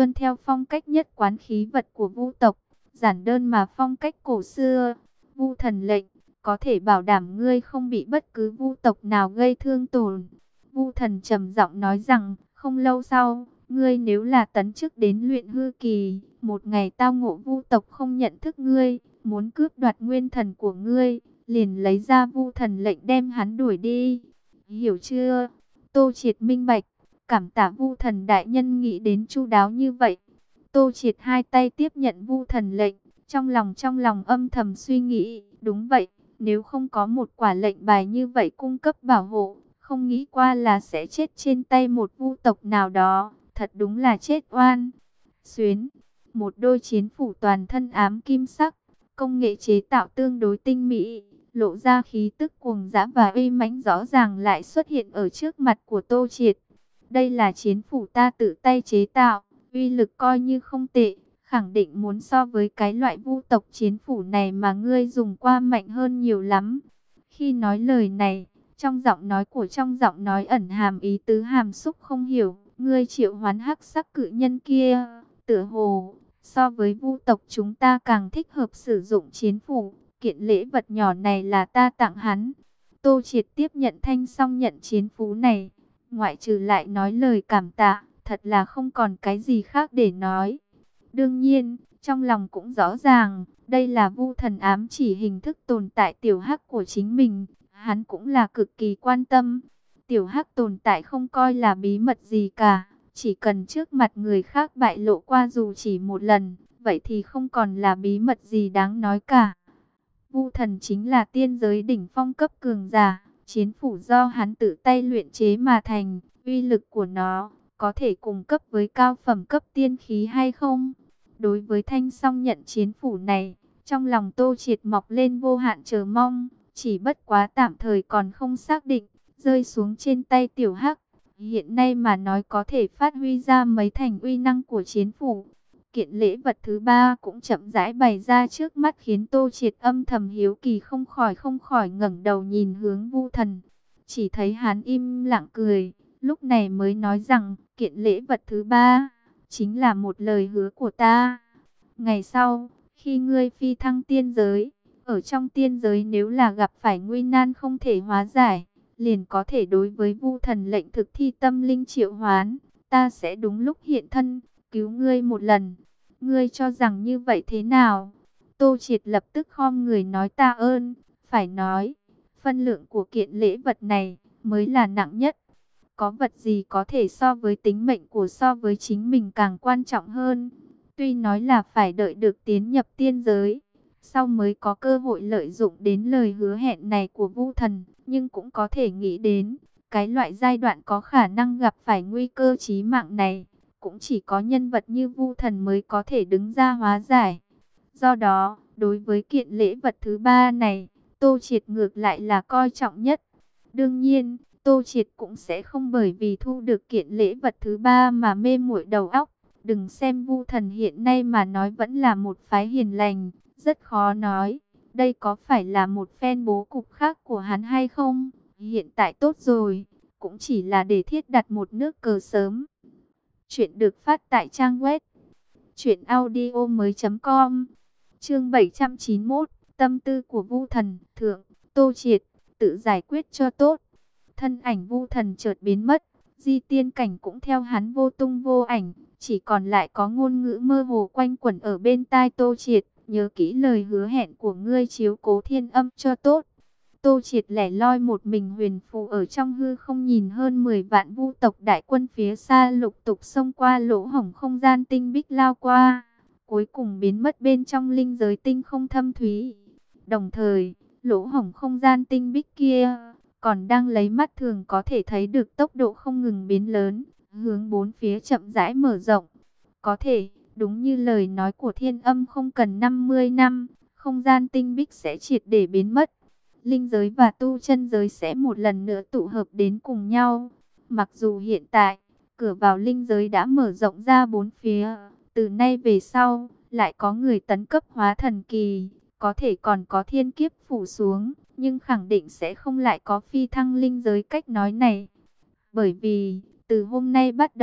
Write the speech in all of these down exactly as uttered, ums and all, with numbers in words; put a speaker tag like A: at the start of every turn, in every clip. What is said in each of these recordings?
A: tuân theo phong cách nhất quán khí vật của Vu tộc, giản đơn mà phong cách cổ xưa. Vu thần lệnh, có thể bảo đảm ngươi không bị bất cứ Vu tộc nào gây thương tổn. Vu thần trầm giọng nói rằng, không lâu sau, ngươi nếu là tấn chức đến luyện hư kỳ, một ngày tao ngộ Vu tộc không nhận thức ngươi, muốn cướp đoạt nguyên thần của ngươi, liền lấy ra Vu thần lệnh đem hắn đuổi đi. Hiểu chưa? Tô Triệt minh bạch, cảm tạ Vu thần đại nhân nghĩ đến chu đáo như vậy. Tô Triệt hai tay tiếp nhận Vu thần lệnh, trong lòng trong lòng âm thầm suy nghĩ, đúng vậy, nếu không có một quả lệnh bài như vậy cung cấp bảo hộ, không nghĩ qua là sẽ chết trên tay một Vu tộc nào đó, thật đúng là chết oan. Xuyến, một đôi chiến phủ toàn thân ám kim sắc, công nghệ chế tạo tương đối tinh mỹ, lộ ra khí tức cuồng dã và uy mãnh rõ ràng lại xuất hiện ở trước mặt của Tô Triệt. Đây là chiến phủ ta tự tay chế tạo, uy lực coi như không tệ, khẳng định muốn so với cái loại Vu tộc chiến phủ này mà ngươi dùng qua mạnh hơn nhiều lắm. Khi nói lời này, trong giọng nói của trong giọng nói ẩn hàm ý tứ hàm xúc không hiểu, ngươi triệu hoán hắc sắc cự nhân kia, tựa hồ so với Vu tộc chúng ta càng thích hợp sử dụng chiến phủ, kiện lễ vật nhỏ này là ta tặng hắn. Tô Triệt tiếp nhận thanh song nhận chiến phú này, ngoại trừ lại nói lời cảm tạ, thật là không còn cái gì khác để nói. Đương nhiên, trong lòng cũng rõ ràng, đây là Vu thần ám chỉ hình thức tồn tại tiểu hắc của chính mình, hắn cũng là cực kỳ quan tâm. Tiểu hắc tồn tại không coi là bí mật gì cả, chỉ cần trước mặt người khác bại lộ qua dù chỉ một lần, vậy thì không còn là bí mật gì đáng nói cả. Vu thần chính là tiên giới đỉnh phong cấp cường giả, chiến phủ do hắn tự tay luyện chế mà thành, uy lực của nó có thể cùng cấp với cao phẩm cấp tiên khí hay không? Đối với thanh song nhận chiến phủ này, trong lòng Tô Triệt mọc lên vô hạn chờ mong, chỉ bất quá tạm thời còn không xác định, rơi xuống trên tay tiểu hắc. Hiện nay mà nói có thể phát huy ra mấy thành uy năng của chiến phủ. Kiện lễ vật thứ ba cũng chậm rãi bày ra trước mắt khiến Tô Triệt âm thầm hiếu kỳ không khỏi không khỏi ngẩng đầu nhìn hướng Vu thần. Chỉ thấy hắn im lặng cười, lúc này mới nói rằng kiện lễ vật thứ ba chính là một lời hứa của ta. Ngày sau, khi ngươi phi thăng tiên giới, ở trong tiên giới nếu là gặp phải nguy nan không thể hóa giải, liền có thể đối với Vu thần lệnh thực thi tâm linh triệu hoán, ta sẽ đúng lúc hiện thân, cứu ngươi một lần. Ngươi cho rằng như vậy thế nào? Tô Triệt lập tức khom người nói tạ ơn, phải nói, phân lượng của kiện lễ vật này mới là nặng nhất. Có vật gì có thể so với tính mệnh của so với chính mình càng quan trọng hơn? Tuy nói là phải đợi được tiến nhập tiên giới, sau mới có cơ hội lợi dụng đến lời hứa hẹn này của Vu thần, nhưng cũng có thể nghĩ đến, cái loại giai đoạn có khả năng gặp phải nguy cơ chí mạng này, cũng chỉ có nhân vật như Vu thần mới có thể đứng ra hóa giải. Do đó, đối với kiện lễ vật thứ ba này, Tô Triệt ngược lại là coi trọng nhất. Đương nhiên, Tô Triệt cũng sẽ không bởi vì thu được kiện lễ vật thứ ba mà mê muội đầu óc. Đừng xem Vu thần hiện nay mà nói vẫn là một phái hiền lành, rất khó nói. Đây có phải là một phen bố cục khác của hắn hay không? Hiện tại tốt rồi, cũng chỉ là để thiết đặt một nước cờ sớm. Chuyện được phát tại trang web truyện audio mới chấm com. Chương bảy trăm chín mươi mốt, tâm tư của Vu thần, thượng, Tô Triệt, tự giải quyết cho tốt. Thân ảnh Vu thần chợt biến mất, di tiên cảnh cũng theo hắn vô tung vô ảnh, chỉ còn lại có ngôn ngữ mơ hồ quanh quẩn ở bên tai Tô Triệt, nhớ kỹ lời hứa hẹn của ngươi chiếu cố thiên âm cho tốt. Tô Triệt lẻ loi một mình huyền phù ở trong hư không nhìn hơn mười vạn Vu tộc đại quân phía xa lục tục xông qua lỗ hổng không gian tinh bích lao qua, cuối cùng biến mất bên trong linh giới tinh không thâm thúy. Đồng thời, lỗ hổng không gian tinh bích kia còn đang lấy mắt thường có thể thấy được tốc độ không ngừng biến lớn, hướng bốn phía chậm rãi mở rộng. Có thể, đúng như lời nói của thiên âm, không cần năm mươi năm, không gian tinh bích sẽ triệt để biến mất. Linh giới và tu chân giới sẽ một lần nữa tụ hợp đến cùng nhau. Mặc dù hiện tại, cửa vào linh giới đã mở rộng ra bốn phía, từ nay về sau, lại có người tấn cấp hóa thần kỳ, có thể còn có thiên kiếp phủ xuống, nhưng khẳng định sẽ không lại có phi thăng linh giới cách nói này. Bởi vì, từ hôm nay bắt đầu,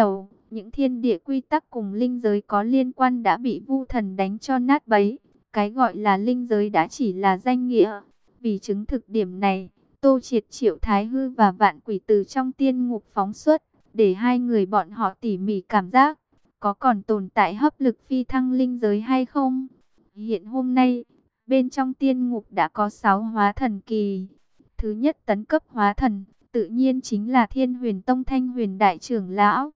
A: những thiên địa quy tắc cùng linh giới có liên quan đã bị Vu Thần đánh cho nát bấy. Cái gọi là linh giới đã chỉ là danh nghĩa. Vì chứng thực điểm này, Tô Triệt triệu Thái Hư và Vạn Quỷ từ trong tiên ngục phóng xuất, để hai người bọn họ tỉ mỉ cảm giác, có còn tồn tại hấp lực phi thăng linh giới hay không. Hiện hôm nay, bên trong tiên ngục đã có sáu hóa thần kỳ. Thứ nhất tấn cấp hóa thần, tự nhiên chính là Thiên Huyền Tông Thanh Huyền Đại trưởng lão.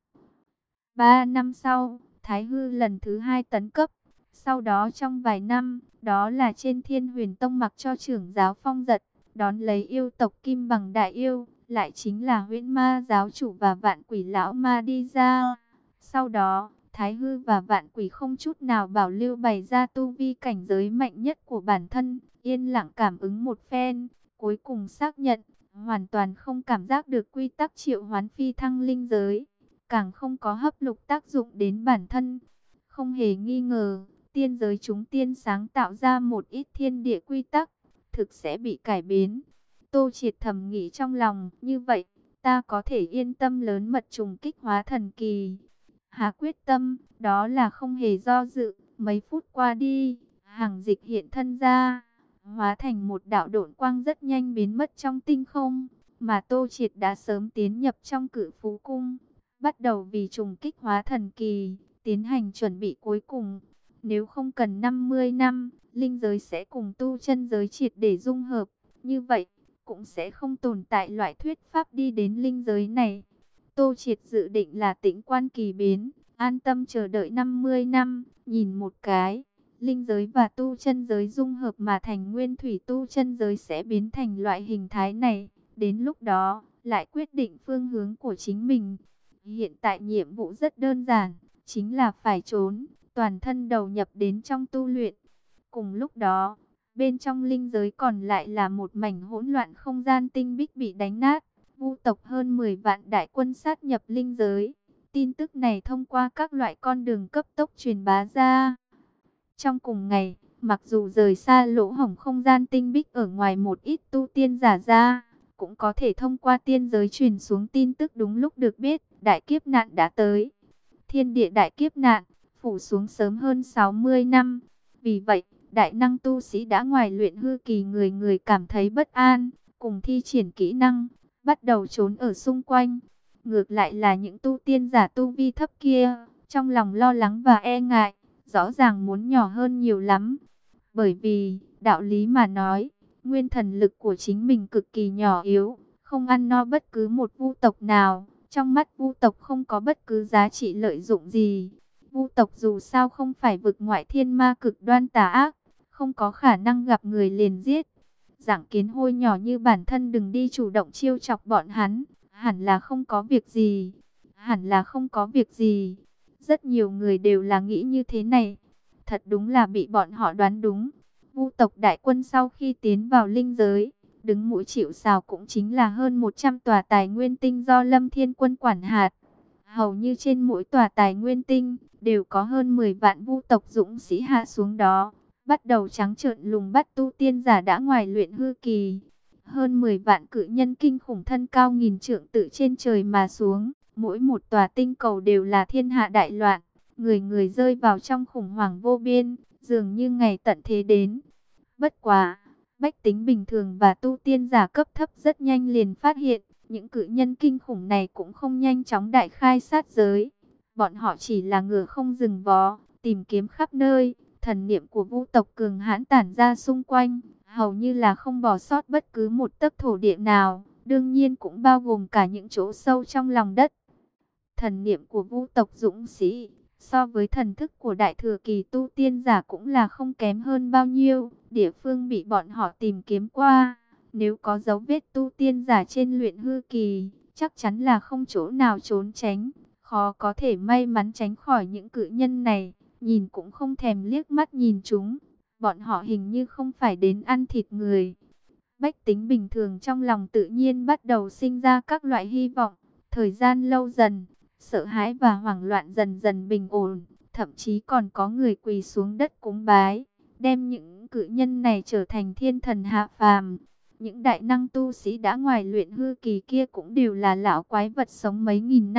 A: Ba năm sau, Thái Hư lần thứ hai tấn cấp. Sau đó trong vài năm, đó là trên Thiên Huyền Tông mặc cho trưởng giáo Phong Giật, đón lấy yêu tộc Kim Bằng Đại Yêu, lại chính là Huyễn Ma giáo chủ và Vạn Quỷ lão ma đi ra. Sau đó, Thái Hư và Vạn Quỷ không chút nào bảo lưu bày ra tu vi cảnh giới mạnh nhất của bản thân, yên lặng cảm ứng một phen, cuối cùng xác nhận, hoàn toàn không cảm giác được quy tắc triệu hoán phi thăng linh giới, càng không có hấp lục tác dụng đến bản thân. Không hề nghi ngờ, tiên giới chúng tiên sáng tạo ra một ít thiên địa quy tắc, thực sẽ bị cải biến. Tô Triệt thầm nghĩ trong lòng, như vậy, ta có thể yên tâm lớn mật trùng kích hóa thần kỳ. Hà quyết tâm, đó là không hề do dự. Mấy phút qua đi, Hằng Dịch hiện thân ra, hóa thành một đạo độn quang rất nhanh biến mất trong tinh không. Mà Tô Triệt đã sớm tiến nhập trong Cự Phú Cung, bắt đầu vì trùng kích hóa thần kỳ, tiến hành chuẩn bị cuối cùng. Nếu không cần năm mươi năm, linh giới sẽ cùng tu chân giới triệt để dung hợp. Như vậy, cũng sẽ không tồn tại loại thuyết pháp đi đến linh giới này. Tô Triệt dự định là tĩnh quan kỳ biến, an tâm chờ đợi năm mươi năm, nhìn một cái, linh giới và tu chân giới dung hợp mà thành nguyên thủy tu chân giới sẽ biến thành loại hình thái này. Đến lúc đó, lại quyết định phương hướng của chính mình. Hiện tại nhiệm vụ rất đơn giản, chính là phải trốn, toàn thân đầu nhập đến trong tu luyện. Cùng lúc đó, bên trong linh giới còn lại là một mảnh hỗn loạn, không gian tinh bích bị đánh nát. Vu tộc hơn mười vạn đại quân sát nhập linh giới. Tin tức này thông qua các loại con đường cấp tốc truyền bá ra. Trong cùng ngày, mặc dù rời xa lỗ hổng không gian tinh bích ở ngoài một ít tu tiên giả ra, cũng có thể thông qua tiên giới truyền xuống tin tức đúng lúc được biết, đại kiếp nạn đã tới. Thiên địa đại kiếp nạn, phủ xuống sớm hơn sáu mươi năm. Vì vậy, đại năng tu sĩ đã ngoài luyện hư kỳ người người cảm thấy bất an, cùng thi triển kỹ năng, bắt đầu trốn ở xung quanh. Ngược lại là những tu tiên giả tu vi thấp kia, trong lòng lo lắng và e ngại, rõ ràng muốn nhỏ hơn nhiều lắm. Bởi vì, đạo lý mà nói, nguyên thần lực của chính mình cực kỳ nhỏ yếu, không ăn no bất cứ một vu tộc nào. Trong mắt vu tộc không có bất cứ giá trị lợi dụng gì. Vu tộc dù sao không phải vực ngoại thiên ma cực đoan tà ác, không có khả năng gặp người liền giết. Dạng kiến hôi nhỏ như bản thân đừng đi chủ động chiêu chọc bọn hắn, hẳn là không có việc gì, hẳn là không có việc gì. Rất nhiều người đều là nghĩ như thế này, thật đúng là bị bọn họ đoán đúng. Vu tộc đại quân sau khi tiến vào linh giới, đứng mũi chịu sào cũng chính là hơn một trăm tòa tài nguyên tinh do Lâm Thiên Quân quản hạt. Hầu như trên mỗi tòa tài nguyên tinh, đều có hơn mười vạn vu tộc dũng sĩ hạ xuống đó, bắt đầu trắng trợn lùng bắt tu tiên giả đã ngoài luyện hư kỳ. Hơn mười vạn cự nhân kinh khủng thân cao nghìn trượng tự trên trời mà xuống, mỗi một tòa tinh cầu đều là thiên hạ đại loạn, người người rơi vào trong khủng hoảng vô biên, dường như ngày tận thế đến. Bất quá, bách tính bình thường và tu tiên giả cấp thấp rất nhanh liền phát hiện, những cự nhân kinh khủng này cũng không nhanh chóng đại khai sát giới. Bọn họ chỉ là ngựa không dừng vó, tìm kiếm khắp nơi. Thần niệm của vu tộc cường hãn tản ra xung quanh, hầu như là không bỏ sót bất cứ một tấc thổ địa nào, đương nhiên cũng bao gồm cả những chỗ sâu trong lòng đất. Thần niệm của vu tộc dũng sĩ, so với thần thức của đại thừa kỳ tu tiên giả cũng là không kém hơn bao nhiêu. Địa phương bị bọn họ tìm kiếm qua, nếu có dấu vết tu tiên giả trên luyện hư kỳ, chắc chắn là không chỗ nào trốn tránh, khó có thể may mắn tránh khỏi những cự nhân này. Nhìn cũng không thèm liếc mắt nhìn chúng, bọn họ hình như không phải đến ăn thịt người. Bách tính bình thường trong lòng tự nhiên bắt đầu sinh ra các loại hy vọng. Thời gian lâu dần, sợ hãi và hoảng loạn dần dần bình ổn, thậm chí còn có người quỳ xuống đất cúng bái, đem những cự nhân này trở thành thiên thần hạ phàm. Những đại năng tu sĩ đã ngoài luyện hư kỳ kia cũng đều là lão quái vật sống mấy nghìn năm,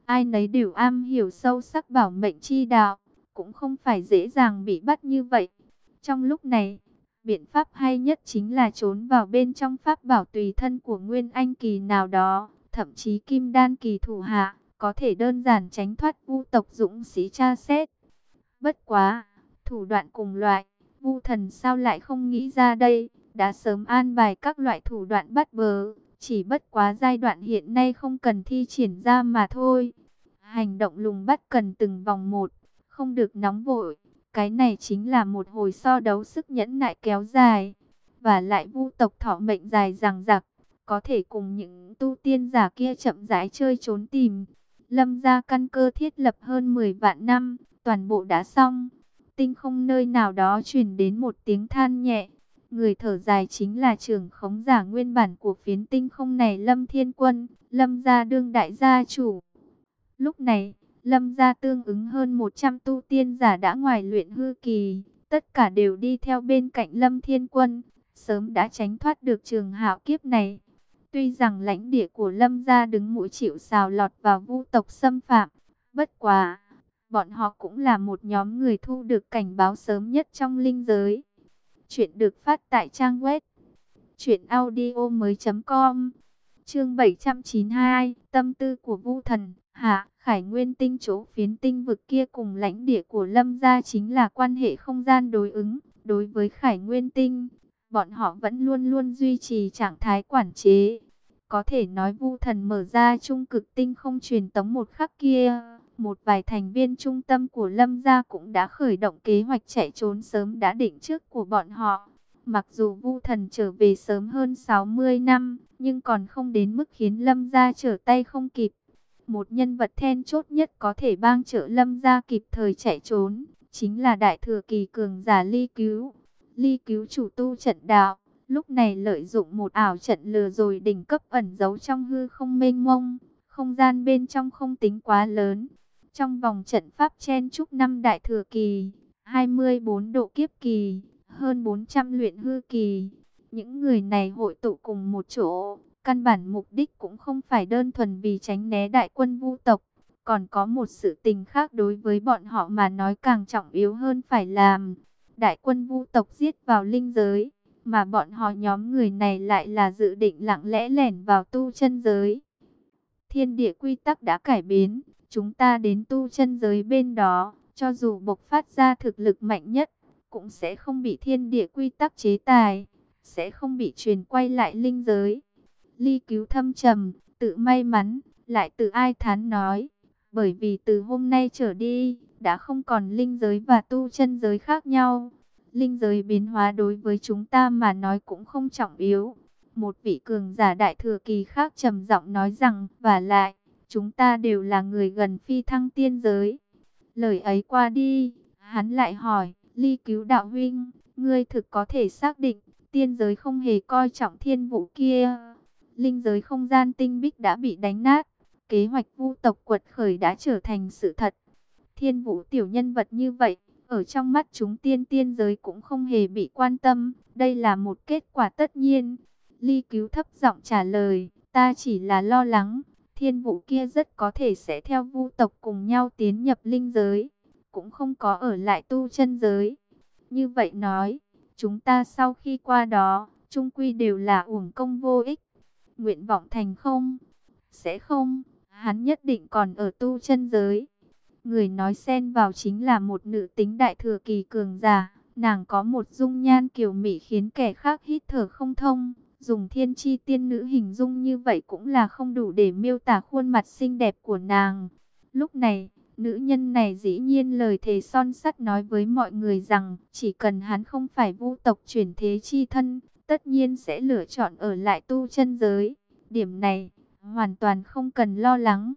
A: ai nấy đều am hiểu sâu sắc bảo mệnh chi đạo, cũng không phải dễ dàng bị bắt như vậy. Trong lúc này, biện pháp hay nhất chính là trốn vào bên trong pháp bảo tùy thân của Nguyên Anh kỳ nào đó, thậm chí Kim Đan kỳ thủ hạ, có thể đơn giản tránh thoát vu tộc dũng sĩ tra xét. Bất quá, thủ đoạn cùng loại, Vu Thần sao lại không nghĩ ra đây, đã sớm an bài các loại thủ đoạn bắt bớ, chỉ bất quá giai đoạn hiện nay không cần thi triển ra mà thôi. Hành động lùng bắt cần từng vòng một, không được nóng vội, cái này chính là một hồi so đấu sức nhẫn nại kéo dài. Và lại Vu tộc thọ mệnh dài dằng dặc, có thể cùng những tu tiên giả kia chậm rãi chơi trốn tìm. Lâm gia căn cơ thiết lập hơn mười vạn năm, toàn bộ đã xong. Tinh không nơi nào đó truyền đến một tiếng than nhẹ. Người thở dài chính là trưởng khống giả nguyên bản của phiến tinh không này, Lâm Thiên Quân, Lâm gia đương đại gia chủ. Lúc này, Lâm gia tương ứng hơn một trăm tu tiên giả đã ngoài luyện hư kỳ, tất cả đều đi theo bên cạnh Lâm Thiên Quân, sớm đã tránh thoát được trường hạo kiếp này. Tuy rằng lãnh địa của Lâm gia đứng mũi chịu sào lọt vào vu tộc xâm phạm, bất quá, bọn họ cũng là một nhóm người thu được cảnh báo sớm nhất trong linh giới. Chuyện được phát tại trang web truyện audio mới chấm com. Chương bảy trăm chín mươi hai, tâm tư của Vu Thần. Hạ, Khải Nguyên tinh chỗ phiến tinh vực kia cùng lãnh địa của Lâm gia chính là quan hệ không gian đối ứng. Đối với Khải Nguyên tinh, bọn họ vẫn luôn luôn duy trì trạng thái quản chế. Có thể nói Vu Thần mở ra trung cực tinh không truyền tống một khắc kia, một vài thành viên trung tâm của Lâm gia cũng đã khởi động kế hoạch chạy trốn sớm đã định trước của bọn họ. Mặc dù Vu Thần trở về sớm hơn sáu mươi năm, nhưng còn không đến mức khiến Lâm gia trở tay không kịp. Một nhân vật then chốt nhất có thể bang trợ Lâm gia kịp thời chạy trốn, chính là đại thừa kỳ cường giả Ly Cứu. Ly Cứu chủ tu trận đạo, lúc này lợi dụng một ảo trận lừa rồi đỉnh cấp ẩn giấu trong hư không mênh mông, không gian bên trong không tính quá lớn. Trong vòng trận pháp chen chúc năm đại thừa kỳ, hai mươi bốn độ kiếp kỳ, hơn bốn trăm luyện hư kỳ. Những người này hội tụ cùng một chỗ, căn bản mục đích cũng không phải đơn thuần vì tránh né đại quân vu tộc. Còn có một sự tình khác đối với bọn họ mà nói càng trọng yếu hơn phải làm. Đại quân vu tộc giết vào linh giới, mà bọn họ nhóm người này lại là dự định lặng lẽ lẻn vào tu chân giới. Thiên địa quy tắc đã cải biến, chúng ta đến tu chân giới bên đó, cho dù bộc phát ra thực lực mạnh nhất, cũng sẽ không bị thiên địa quy tắc chế tài, sẽ không bị truyền quay lại linh giới. Ly Cứu thâm trầm, tự may mắn, lại tự ai thán nói, bởi vì từ hôm nay trở đi, đã không còn linh giới và tu chân giới khác nhau. Linh giới biến hóa đối với chúng ta mà nói cũng không trọng yếu. Một vị cường giả đại thừa kỳ khác trầm giọng nói rằng, và lại, chúng ta đều là người gần phi thăng tiên giới. Lời ấy qua đi, hắn lại hỏi, Ly Cứu đạo huynh, ngươi thực có thể xác định, tiên giới không hề coi trọng thiên vũ kia. Linh giới không gian tinh bích đã bị đánh nát, kế hoạch vu tộc quật khởi đã trở thành sự thật. Thiên vũ tiểu nhân vật như vậy, ở trong mắt chúng tiên tiên giới cũng không hề bị quan tâm, đây là một kết quả tất nhiên. Ly Cứu thấp giọng trả lời, ta chỉ là lo lắng, thiên vũ kia rất có thể sẽ theo vu tộc cùng nhau tiến nhập linh giới, cũng không có ở lại tu chân giới. Như vậy nói, chúng ta sau khi qua đó, chung quy đều là uổng công vô ích. Nguyện vọng thành không? Sẽ không, hắn nhất định còn ở tu chân giới. Người nói xen vào chính là một nữ tính đại thừa kỳ cường giả. Nàng có một dung nhan kiều mỹ khiến kẻ khác hít thở không thông. Dùng thiên chi tiên nữ hình dung như vậy cũng là không đủ để miêu tả khuôn mặt xinh đẹp của nàng. Lúc này, nữ nhân này dĩ nhiên lời thề son sắt nói với mọi người rằng chỉ cần hắn không phải vu tộc chuyển thế chi thân, tất nhiên sẽ lựa chọn ở lại tu chân giới. Điểm này, hoàn toàn không cần lo lắng.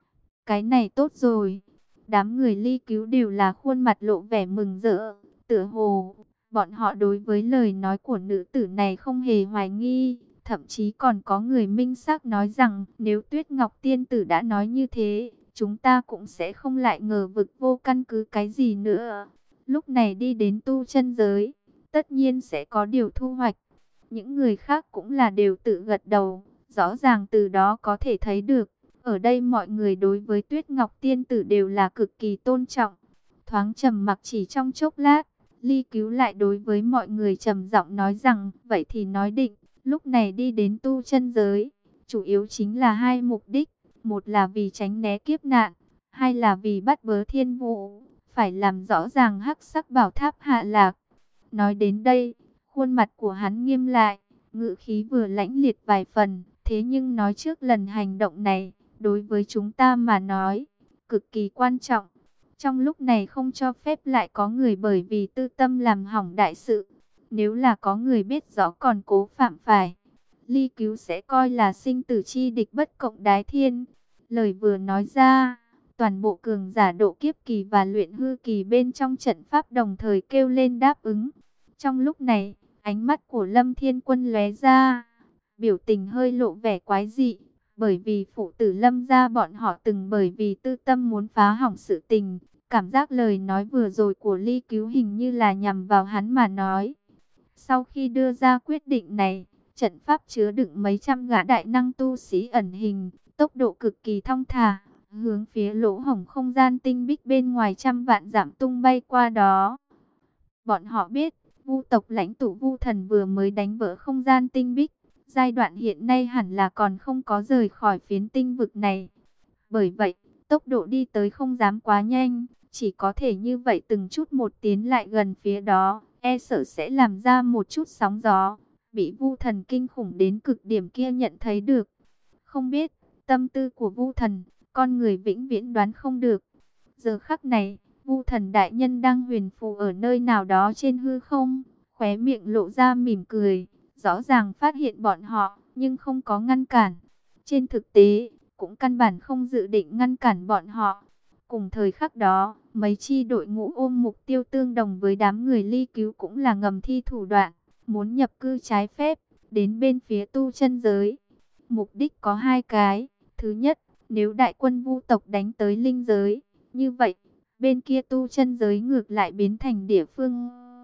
A: Cái này tốt rồi. Đám người Ly Cứu đều là khuôn mặt lộ vẻ mừng rỡ, tựa hồ bọn họ đối với lời nói của nữ tử này không hề hoài nghi, thậm chí còn có người minh xác nói rằng nếu Tuyết Ngọc tiên tử đã nói như thế, chúng ta cũng sẽ không lại ngờ vực vô căn cứ cái gì nữa. Lúc này đi đến tu chân giới, tất nhiên sẽ có điều thu hoạch. Những người khác cũng là đều tự gật đầu, rõ ràng từ đó có thể thấy được, Ở đây mọi người đối với Tuyết Ngọc Tiên Tử đều là cực kỳ tôn trọng. Thoáng trầm mặc chỉ trong chốc lát, Ly Cứu lại đối với mọi người trầm giọng nói rằng, vậy thì nói định, lúc này đi đến tu chân giới, chủ yếu chính là hai mục đích, một là vì tránh né kiếp nạn, hai là vì bắt bớ thiên vũ, phải làm rõ ràng hắc sắc bảo tháp hạ lạc. Nói đến đây, khuôn mặt của hắn nghiêm lại, ngữ khí vừa lãnh liệt vài phần, thế nhưng nói trước lần hành động này, đối với chúng ta mà nói, cực kỳ quan trọng. Trong lúc này không cho phép lại có người bởi vì tư tâm làm hỏng đại sự. Nếu là có người biết rõ còn cố phạm phải, Ly Cứu sẽ coi là sinh tử chi địch bất cộng đái thiên. Lời vừa nói ra, toàn bộ cường giả độ kiếp kỳ và luyện hư kỳ bên trong trận pháp đồng thời kêu lên đáp ứng. Trong lúc này, ánh mắt của Lâm Thiên Quân lóe ra, biểu tình hơi lộ vẻ quái dị. Bởi vì phụ tử Lâm gia bọn họ từng bởi vì tư tâm muốn phá hỏng sự tình. Cảm giác lời nói vừa rồi của Ly Cứu hình như là nhằm vào hắn mà nói. Sau khi đưa ra quyết định này, trận pháp chứa đựng mấy trăm gã đại năng tu sĩ ẩn hình, tốc độ cực kỳ thong thả, hướng phía lỗ hổng không gian tinh bích bên ngoài trăm vạn dặm tung bay qua đó. Bọn họ biết, Vu tộc lãnh tụ Vu Thần vừa mới đánh vỡ không gian tinh bích, giai đoạn hiện nay hẳn là còn không có rời khỏi phiến tinh vực này. Bởi vậy, tốc độ đi tới không dám quá nhanh, chỉ có thể như vậy từng chút một tiến lại gần phía đó, e sợ sẽ làm ra một chút sóng gió, bị Vu Thần kinh khủng đến cực điểm kia nhận thấy được. Không biết, tâm tư của Vu Thần, con người vĩnh viễn đoán không được. Giờ khắc này, Vu Thần đại nhân đang huyền phù ở nơi nào đó trên hư không, khóe miệng lộ ra mỉm cười, rõ ràng phát hiện bọn họ, nhưng không có ngăn cản. Trên thực tế, cũng căn bản không dự định ngăn cản bọn họ. Cùng thời khắc đó, mấy chi đội ngũ ôm mục tiêu tương đồng với đám người Ly Cứu cũng là ngầm thi thủ đoạn, muốn nhập cư trái phép, đến bên phía tu chân giới. Mục đích có hai cái. Thứ nhất, nếu đại quân Vu tộc đánh tới linh giới, như vậy, bên kia tu chân giới ngược lại biến thành địa phương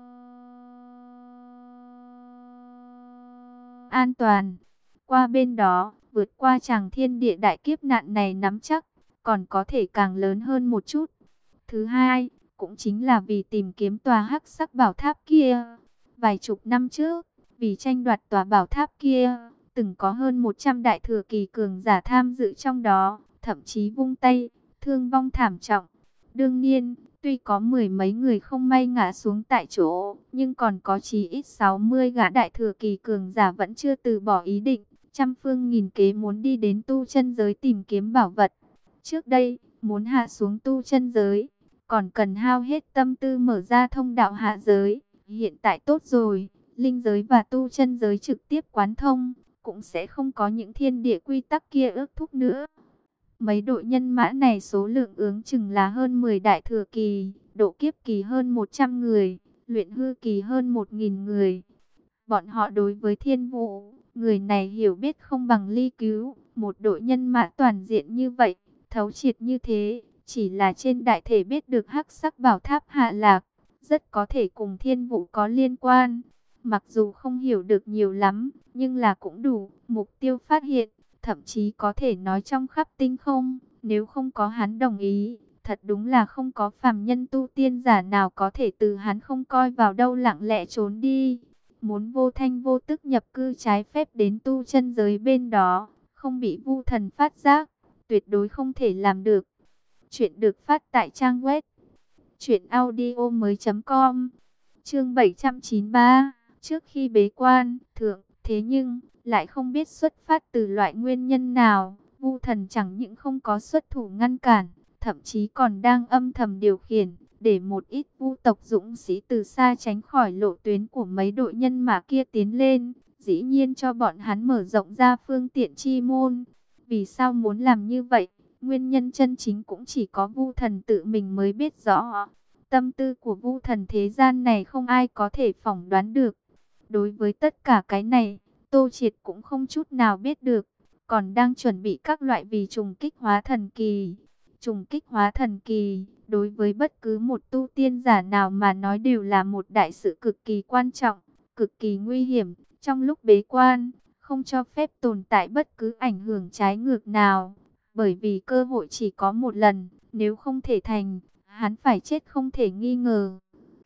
A: an toàn. Qua bên đó, vượt qua tràng thiên địa đại kiếp nạn này nắm chắc, còn có thể càng lớn hơn một chút. Thứ hai, cũng chính là vì tìm kiếm tòa hắc sắc bảo tháp kia. Vài chục năm trước, vì tranh đoạt tòa bảo tháp kia, từng có hơn một trăm đại thừa kỳ cường giả tham dự trong đó, thậm chí vung tay, thương vong thảm trọng. Đương nhiên, tuy có mười mấy người không may ngã xuống tại chỗ, nhưng còn có chí ít sáu mươi gã đại thừa kỳ cường giả vẫn chưa từ bỏ ý định, trăm phương nghìn kế muốn đi đến tu chân giới tìm kiếm bảo vật. Trước đây, muốn hạ xuống tu chân giới, còn cần hao hết tâm tư mở ra thông đạo hạ giới. Hiện tại tốt rồi, linh giới và tu chân giới trực tiếp quán thông, cũng sẽ không có những thiên địa quy tắc kia ước thúc nữa. Mấy đội nhân mã này số lượng ước chừng là hơn mười đại thừa kỳ, độ kiếp kỳ hơn một trăm người, luyện hư kỳ hơn một nghìn người. Bọn họ đối với thiên vũ, người này hiểu biết không bằng Ly Cứu. Một đội nhân mã toàn diện như vậy, thấu triệt như thế, chỉ là trên đại thể biết được hắc sắc bảo tháp hạ lạc, rất có thể cùng thiên vũ có liên quan. Mặc dù không hiểu được nhiều lắm, nhưng là cũng đủ, mục tiêu phát hiện, thậm chí có thể nói trong khắp tinh không, nếu không có hắn đồng ý, thật đúng là không có phàm nhân tu tiên giả nào có thể từ hắn không coi vào đâu lặng lẽ trốn đi. Muốn vô thanh vô tức nhập cư trái phép đến tu chân giới bên đó, không bị Vu Thần phát giác, tuyệt đối không thể làm được. Chuyện được phát tại trang web truyện audio mới chấm com. Chương bảy trăm chín mươi ba. Trước khi bế quan, thượng, thế nhưng lại không biết xuất phát từ loại nguyên nhân nào, Vu Thần chẳng những không có xuất thủ ngăn cản, thậm chí còn đang âm thầm điều khiển, để một ít Vu tộc dũng sĩ từ xa tránh khỏi lộ tuyến của mấy đội nhân mã kia tiến lên, dĩ nhiên cho bọn hắn mở rộng ra phương tiện chi môn. Vì sao muốn làm như vậy? Nguyên nhân chân chính cũng chỉ có Vu Thần tự mình mới biết rõ. Tâm tư của Vu Thần thế gian này không ai có thể phỏng đoán được. Đối với tất cả cái này, Tô Triệt cũng không chút nào biết được, còn đang chuẩn bị các loại vì trùng kích hóa thần kỳ. Trùng kích hóa thần kỳ, đối với bất cứ một tu tiên giả nào mà nói đều là một đại sự cực kỳ quan trọng, cực kỳ nguy hiểm. Trong lúc bế quan, không cho phép tồn tại bất cứ ảnh hưởng trái ngược nào. Bởi vì cơ hội chỉ có một lần, nếu không thể thành, hắn phải chết không thể nghi ngờ.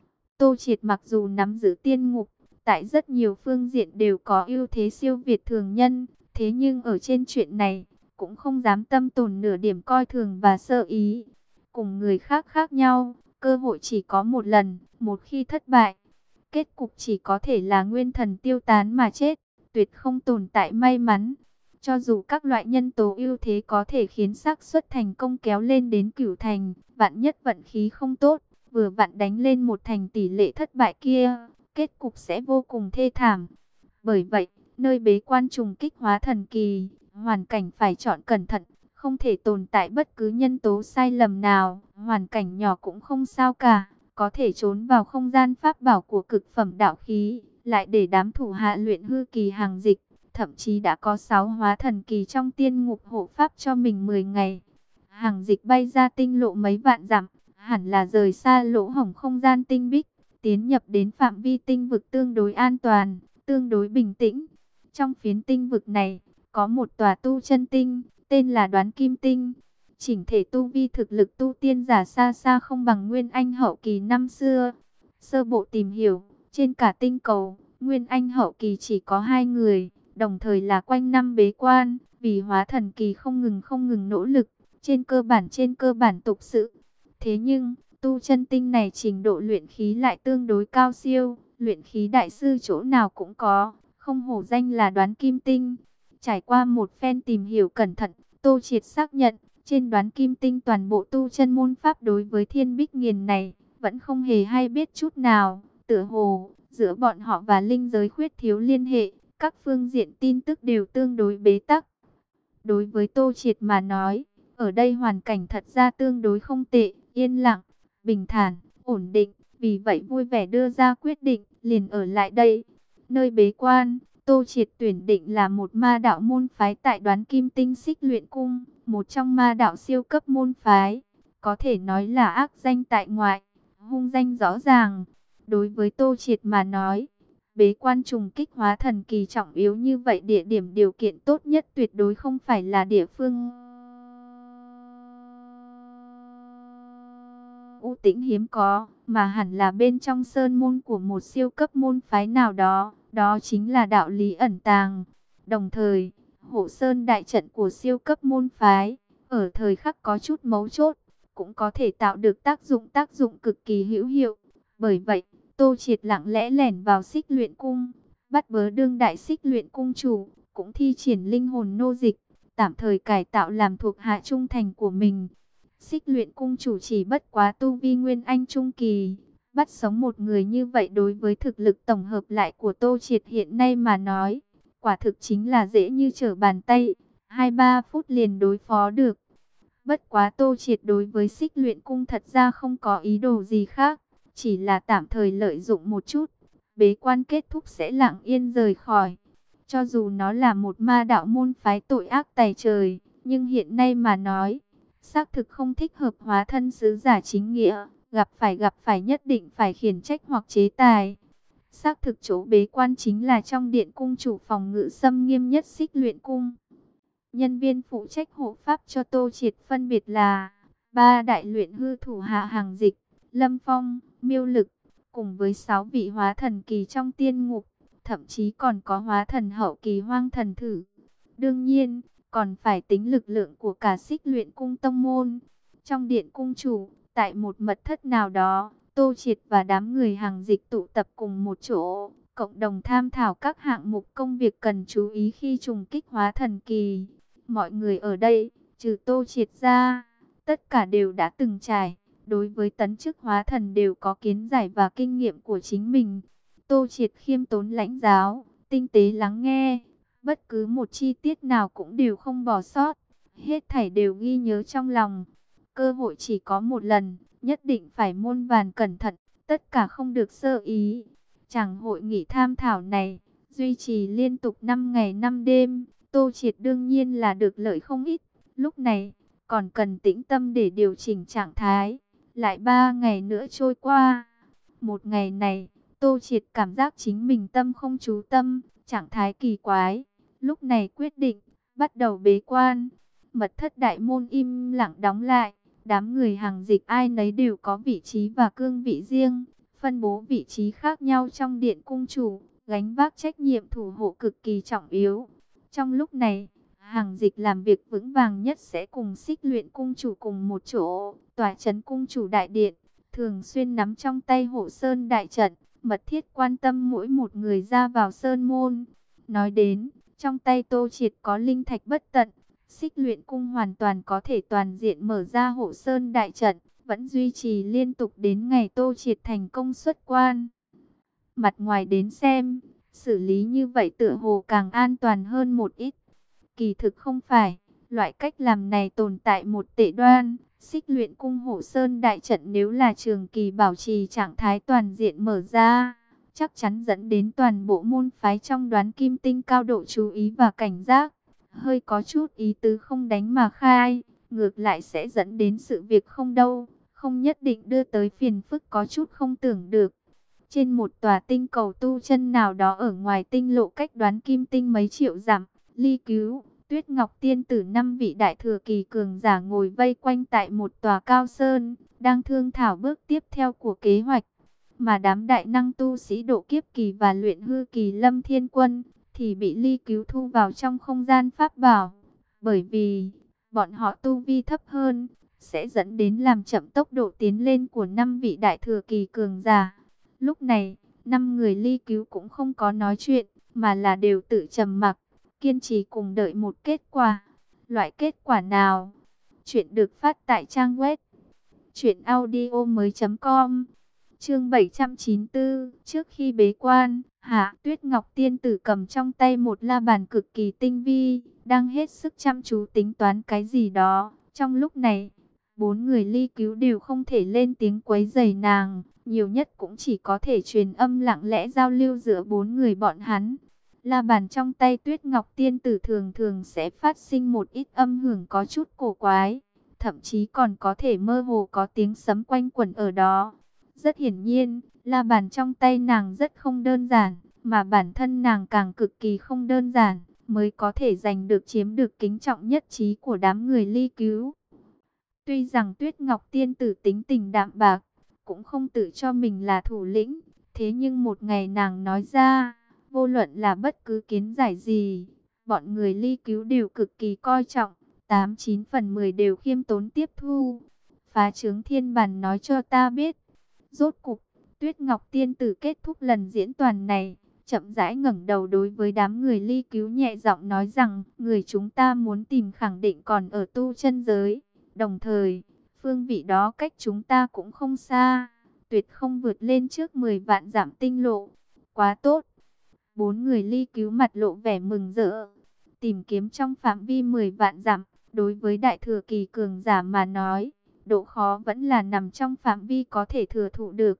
A: Tô Triệt mặc dù nắm giữ tiên ngục, tại rất nhiều phương diện đều có ưu thế siêu việt thường nhân, thế nhưng ở trên chuyện này, cũng không dám tâm tồn nửa điểm coi thường và sơ ý. Cùng người khác khác nhau, cơ hội chỉ có một lần, một khi thất bại, kết cục chỉ có thể là nguyên thần tiêu tán mà chết, tuyệt không tồn tại may mắn. Cho dù các loại nhân tố ưu thế có thể khiến xác suất thành công kéo lên đến cửu thành, vạn nhất vận khí không tốt, vừa vặn đánh lên một thành tỷ lệ thất bại kia, kết cục sẽ vô cùng thê thảm. Bởi vậy, nơi bế quan trùng kích hóa thần kỳ, hoàn cảnh phải chọn cẩn thận, không thể tồn tại bất cứ nhân tố sai lầm nào, hoàn cảnh nhỏ cũng không sao cả, có thể trốn vào không gian pháp bảo của cực phẩm đạo khí, lại để đám thủ hạ luyện hư kỳ hàng dịch, thậm chí đã có sáu hóa thần kỳ trong tiên ngục hộ pháp cho mình mười ngày. Hàng dịch bay ra tinh lộ mấy vạn dặm, hẳn là rời xa lỗ hổng không gian tinh bích, tiến nhập đến phạm vi tinh vực tương đối an toàn, tương đối bình tĩnh. Trong phiến tinh vực này, có một tòa tu chân tinh, tên là Đoán Kim Tinh. Chỉnh thể tu vi thực lực tu tiên giả xa xa không bằng Nguyên Anh hậu kỳ năm xưa. Sơ bộ tìm hiểu, trên cả tinh cầu, Nguyên Anh hậu kỳ chỉ có hai người, đồng thời là quanh năm bế quan, vì hóa thần kỳ không ngừng không ngừng nỗ lực, trên cơ bản trên cơ bản tục sự. Thế nhưng, tu chân tinh này trình độ luyện khí lại tương đối cao siêu, luyện khí đại sư chỗ nào cũng có, không hổ danh là Đoán Kim Tinh. Trải qua một phen tìm hiểu cẩn thận, Tô Triệt xác nhận, trên Đoán Kim Tinh toàn bộ tu chân môn pháp đối với Thiên Bích Nghiền này, vẫn không hề hay biết chút nào, tựa hồ, giữa bọn họ và linh giới khuyết thiếu liên hệ, các phương diện tin tức đều tương đối bế tắc. Đối với Tô Triệt mà nói, ở đây hoàn cảnh thật ra tương đối không tệ, yên lặng, bình thản, ổn định, vì vậy vui vẻ đưa ra quyết định, liền ở lại đây. Nơi bế quan, Tô Triệt tuyển định là một ma đạo môn phái tại Đoán Kim Tinh Xích Luyện Cung, một trong ma đạo siêu cấp môn phái, có thể nói là ác danh tại ngoại, hung danh rõ ràng. Đối với Tô Triệt mà nói, bế quan trùng kích hóa thần kỳ trọng yếu như vậy, địa điểm điều kiện tốt nhất tuyệt đối không phải là địa phương u tĩnh hiếm có, mà hẳn là bên trong sơn môn của một siêu cấp môn phái nào đó, đó chính là đạo lý ẩn tàng. Đồng thời, hộ sơn đại trận của siêu cấp môn phái, ở thời khắc có chút mấu chốt, cũng có thể tạo được tác dụng tác dụng cực kỳ hữu hiệu. Bởi vậy, Tô Triệt lặng lẽ lẻn vào Xích Luyện Cung, bắt bớ đương đại Xích Luyện Cung chủ, cũng thi triển linh hồn nô dịch, tạm thời cải tạo làm thuộc hạ trung thành của mình. Xích Luyện Cung chủ chỉ bất quá tu vi Nguyên Anh trung kỳ, bắt sống một người như vậy đối với thực lực tổng hợp lại của Tô Triệt hiện nay mà nói, quả thực chính là dễ như trở bàn tay, hai ba phút liền đối phó được. Bất quá Tô Triệt đối với Xích Luyện Cung thật ra không có ý đồ gì khác, chỉ là tạm thời lợi dụng một chút, bế quan kết thúc sẽ lặng yên rời khỏi. Cho dù nó là một ma đạo môn phái tội ác tày trời, nhưng hiện nay mà nói, xác thực không thích hợp hóa thân sứ giả chính nghĩa, gặp phải gặp phải nhất định phải khiển trách hoặc chế tài. Xác thực chỗ bế quan chính là trong điện cung chủ phòng ngự xâm nghiêm nhất Xích Luyện Cung. Nhân viên phụ trách hộ pháp cho Tô Triệt phân biệt là ba đại luyện hư thủ hạ Hàng Dịch, Lâm Phong, Miêu Lực, cùng với sáu vị hóa thần kỳ trong tiên ngục, thậm chí còn có hóa thần hậu kỳ Hoang Thần Thử. Đương nhiên, còn phải tính lực lượng của cả Xích Luyện Cung tông môn. Trong điện cung chủ, tại một mật thất nào đó, Tô Triệt và đám người Hàng Dịch tụ tập cùng một chỗ, cộng đồng tham thảo các hạng mục công việc cần chú ý khi trùng kích hóa thần kỳ. Mọi người ở đây, trừ Tô Triệt ra, tất cả đều đã từng trải, đối với tấn chức hóa thần đều có kiến giải và kinh nghiệm của chính mình. Tô Triệt khiêm tốn lãnh giáo, tinh tế lắng nghe, bất cứ một chi tiết nào cũng đều không bỏ sót, hết thảy đều ghi nhớ trong lòng. Cơ hội chỉ có một lần, nhất định phải muôn vàn cẩn thận, tất cả không được sơ ý. Chẳng hội nghị tham thảo này, duy trì liên tục năm ngày năm đêm, Tô Triệt đương nhiên là được lợi không ít. Lúc này, còn cần tĩnh tâm để điều chỉnh trạng thái. Lại ba ngày nữa trôi qua. Một ngày này, Tô Triệt cảm giác chính mình tâm không chú tâm, trạng thái kỳ quái. Lúc này quyết định, bắt đầu bế quan. Mật thất đại môn im lặng đóng lại. Đám người hàng dịch ai nấy đều có vị trí và cương vị riêng, phân bố vị trí khác nhau trong điện cung chủ, gánh vác trách nhiệm thủ hộ cực kỳ trọng yếu. Trong lúc này, hàng dịch làm việc vững vàng nhất sẽ cùng Xích Luyện cung chủ cùng một chỗ, tòa trấn cung chủ đại điện, thường xuyên nắm trong tay hộ sơn đại trận, mật thiết quan tâm mỗi một người ra vào sơn môn. Nói đến, trong tay Tô Triệt có linh thạch bất tận, Xích Luyện cung hoàn toàn có thể toàn diện mở ra hộ sơn đại trận, vẫn duy trì liên tục đến ngày Tô Triệt thành công xuất quan. Mặt ngoài đến xem, xử lý như vậy tựa hồ càng an toàn hơn một ít. Kỳ thực không phải, loại cách làm này tồn tại một tệ đoan. Xích Luyện cung hộ sơn đại trận nếu là trường kỳ bảo trì trạng thái toàn diện mở ra, chắc chắn dẫn đến toàn bộ môn phái trong Đoán Kim Tinh cao độ chú ý và cảnh giác. Hơi có chút ý tứ không đánh mà khai, ngược lại sẽ dẫn đến sự việc không đâu, không nhất định đưa tới phiền phức có chút không tưởng được. Trên một tòa tinh cầu tu chân nào đó ở ngoài tinh lộ cách Đoán Kim Tinh mấy triệu dặm, Ly Cứu, Tuyết Ngọc Tiên Tử năm vị đại thừa kỳ cường giả ngồi vây quanh tại một tòa cao sơn, đang thương thảo bước tiếp theo của kế hoạch. Mà đám đại năng tu sĩ độ kiếp kỳ và luyện hư kỳ Lâm Thiên Quân thì bị Ly Cứu thu vào trong không gian pháp bảo, bởi vì bọn họ tu vi thấp hơn, sẽ dẫn đến làm chậm tốc độ tiến lên của năm vị đại thừa kỳ cường giả. Lúc này, năm người Ly Cứu cũng không có nói chuyện, mà là đều tự trầm mặc, kiên trì cùng đợi một kết quả. Loại kết quả nào? Chuyện được phát tại trang web truyện audio mới chấm com. Chương bảy trăm chín mươi tư, trước khi bế quan, Hạ Tuyết Ngọc Tiên Tử cầm trong tay một la bàn cực kỳ tinh vi, đang hết sức chăm chú tính toán cái gì đó. Trong lúc này, bốn người Ly Cứu đều không thể lên tiếng quấy rầy nàng, nhiều nhất cũng chỉ có thể truyền âm lặng lẽ giao lưu giữa bốn người bọn hắn. La bàn trong tay Tuyết Ngọc Tiên Tử thường thường sẽ phát sinh một ít âm hưởng có chút cổ quái, thậm chí còn có thể mơ hồ có tiếng sấm quanh quẩn ở đó. Rất hiển nhiên, la bàn trong tay nàng rất không đơn giản, mà bản thân nàng càng cực kỳ không đơn giản, mới có thể giành được chiếm được kính trọng nhất trí của đám người Ly Cứu. Tuy rằng Tuyết Ngọc Tiên Tử tính tình đạm bạc, cũng không tự cho mình là thủ lĩnh, thế nhưng một ngày nàng nói ra, vô luận là bất cứ kiến giải gì, bọn người Ly Cứu đều cực kỳ coi trọng, tám chín phần mười đều khiêm tốn tiếp thu. Phá trướng thiên bàn nói cho ta biết. Rốt cục, Tuyết Ngọc Tiên Tử kết thúc lần diễn toàn này, chậm rãi ngẩng đầu đối với đám người Ly Cứu nhẹ giọng nói rằng, người chúng ta muốn tìm khẳng định còn ở tu chân giới, đồng thời, phương vị đó cách chúng ta cũng không xa, tuyệt không vượt lên trước mười vạn dặm tinh lộ. Quá tốt. Bốn người Ly Cứu mặt lộ vẻ mừng rỡ. Tìm kiếm trong phạm vi mười vạn dặm, đối với đại thừa kỳ cường giả mà nói, độ khó vẫn là nằm trong phạm vi có thể thừa thụ được.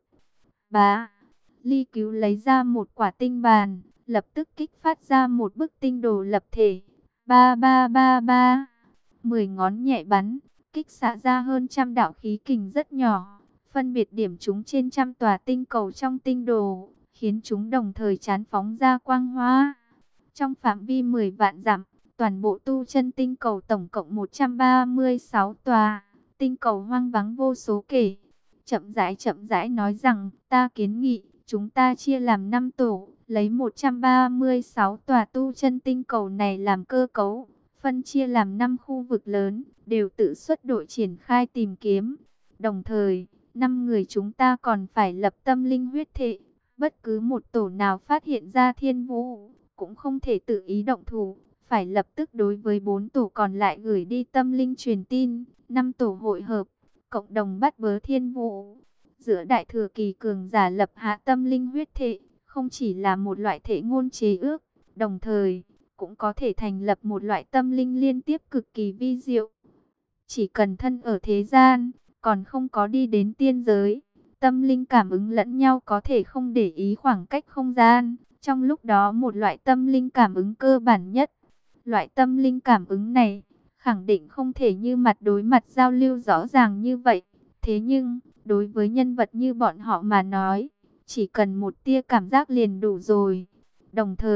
A: Bá, Ly Cứu lấy ra một quả tinh bàn, lập tức kích phát ra một bức tinh đồ lập thể. Ba ba ba ba, mười ngón nhẹ bắn, kích xạ ra hơn trăm đạo khí kình rất nhỏ, phân biệt điểm chúng trên trăm tòa tinh cầu trong tinh đồ, khiến chúng đồng thời chán phóng ra quang hoa. Trong phạm vi mười vạn dặm, toàn bộ tu chân tinh cầu tổng cộng một trăm ba mươi sáu tòa, tinh cầu hoang vắng vô số kể. Chậm rãi chậm rãi nói rằng, ta kiến nghị, chúng ta chia làm năm tổ, lấy một trăm ba mươi sáu tòa tu chân tinh cầu này làm cơ cấu, phân chia làm năm khu vực lớn, đều tự xuất đội triển khai tìm kiếm. Đồng thời, năm người chúng ta còn phải lập tâm linh huyết thệ, bất cứ một tổ nào phát hiện ra thiên vũ, cũng không thể tự ý động thủ, phải lập tức đối với bốn tổ còn lại gửi đi tâm linh truyền tin. Năm tổ hội hợp, cộng đồng bắt bớ thiên vũ. Giữa đại thừa kỳ cường giả lập hạ tâm linh huyết thệ, không chỉ là một loại thể ngôn chế ước, đồng thời cũng có thể thành lập một loại tâm linh liên tiếp cực kỳ vi diệu. Chỉ cần thân ở thế gian, còn không có đi đến tiên giới, tâm linh cảm ứng lẫn nhau có thể không để ý khoảng cách không gian. Trong lúc đó một loại tâm linh cảm ứng cơ bản nhất. Loại tâm linh cảm ứng này, khẳng định không thể như mặt đối mặt giao lưu rõ ràng như vậy. Thế nhưng, đối với nhân vật như bọn họ mà nói, chỉ cần một tia cảm giác liền đủ rồi. Đồng thời,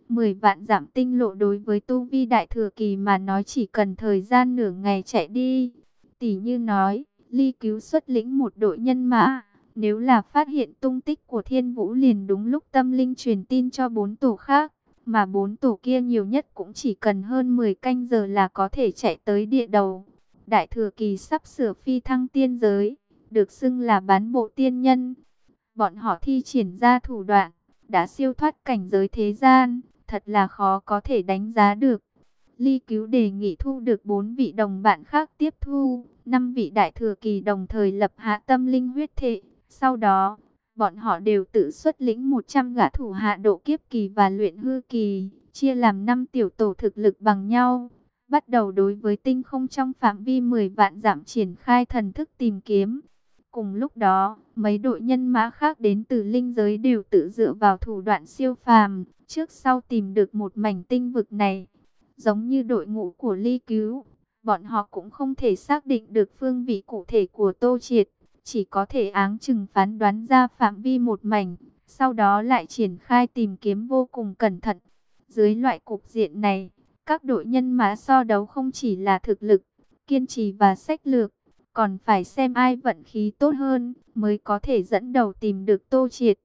A: mười vạn dặm tinh lộ đối với tu vi đại thừa kỳ mà nói chỉ cần thời gian nửa ngày chạy đi. Tỷ như nói, Ly Cứu xuất lĩnh một đội nhân mã, nếu là phát hiện tung tích của Thiên Vũ liền đúng lúc tâm linh truyền tin cho bốn tổ khác, mà bốn tổ kia nhiều nhất cũng chỉ cần hơn mười canh giờ là có thể chạy tới địa đầu. Đại thừa kỳ sắp sửa phi thăng tiên giới, được xưng là bán bộ tiên nhân. Bọn họ thi triển ra thủ đoạn, đã siêu thoát cảnh giới thế gian, thật là khó có thể đánh giá được. Ly Cứu đề nghị thu được bốn vị đồng bạn khác tiếp thu, năm vị đại thừa kỳ đồng thời lập hạ tâm linh huyết thệ. Sau đó, bọn họ đều tự xuất lĩnh một trăm gã thủ hạ độ kiếp kỳ và luyện hư kỳ, chia làm năm tiểu tổ thực lực bằng nhau. Bắt đầu đối với tinh không trong phạm vi mười vạn dặm triển khai thần thức tìm kiếm. Cùng lúc đó, mấy đội nhân mã khác đến từ linh giới đều tự dựa vào thủ đoạn siêu phàm, trước sau tìm được một mảnh tinh vực này. Giống như đội ngũ của Ly Cứu, bọn họ cũng không thể xác định được phương vị cụ thể của Tô Triệt, chỉ có thể áng chừng phán đoán ra phạm vi một mảnh, sau đó lại triển khai tìm kiếm vô cùng cẩn thận. Dưới loại cục diện này, các đội nhân mã so đấu không chỉ là thực lực, kiên trì và sách lược, còn phải xem ai vận khí tốt hơn mới có thể dẫn đầu tìm được Tô Triệt.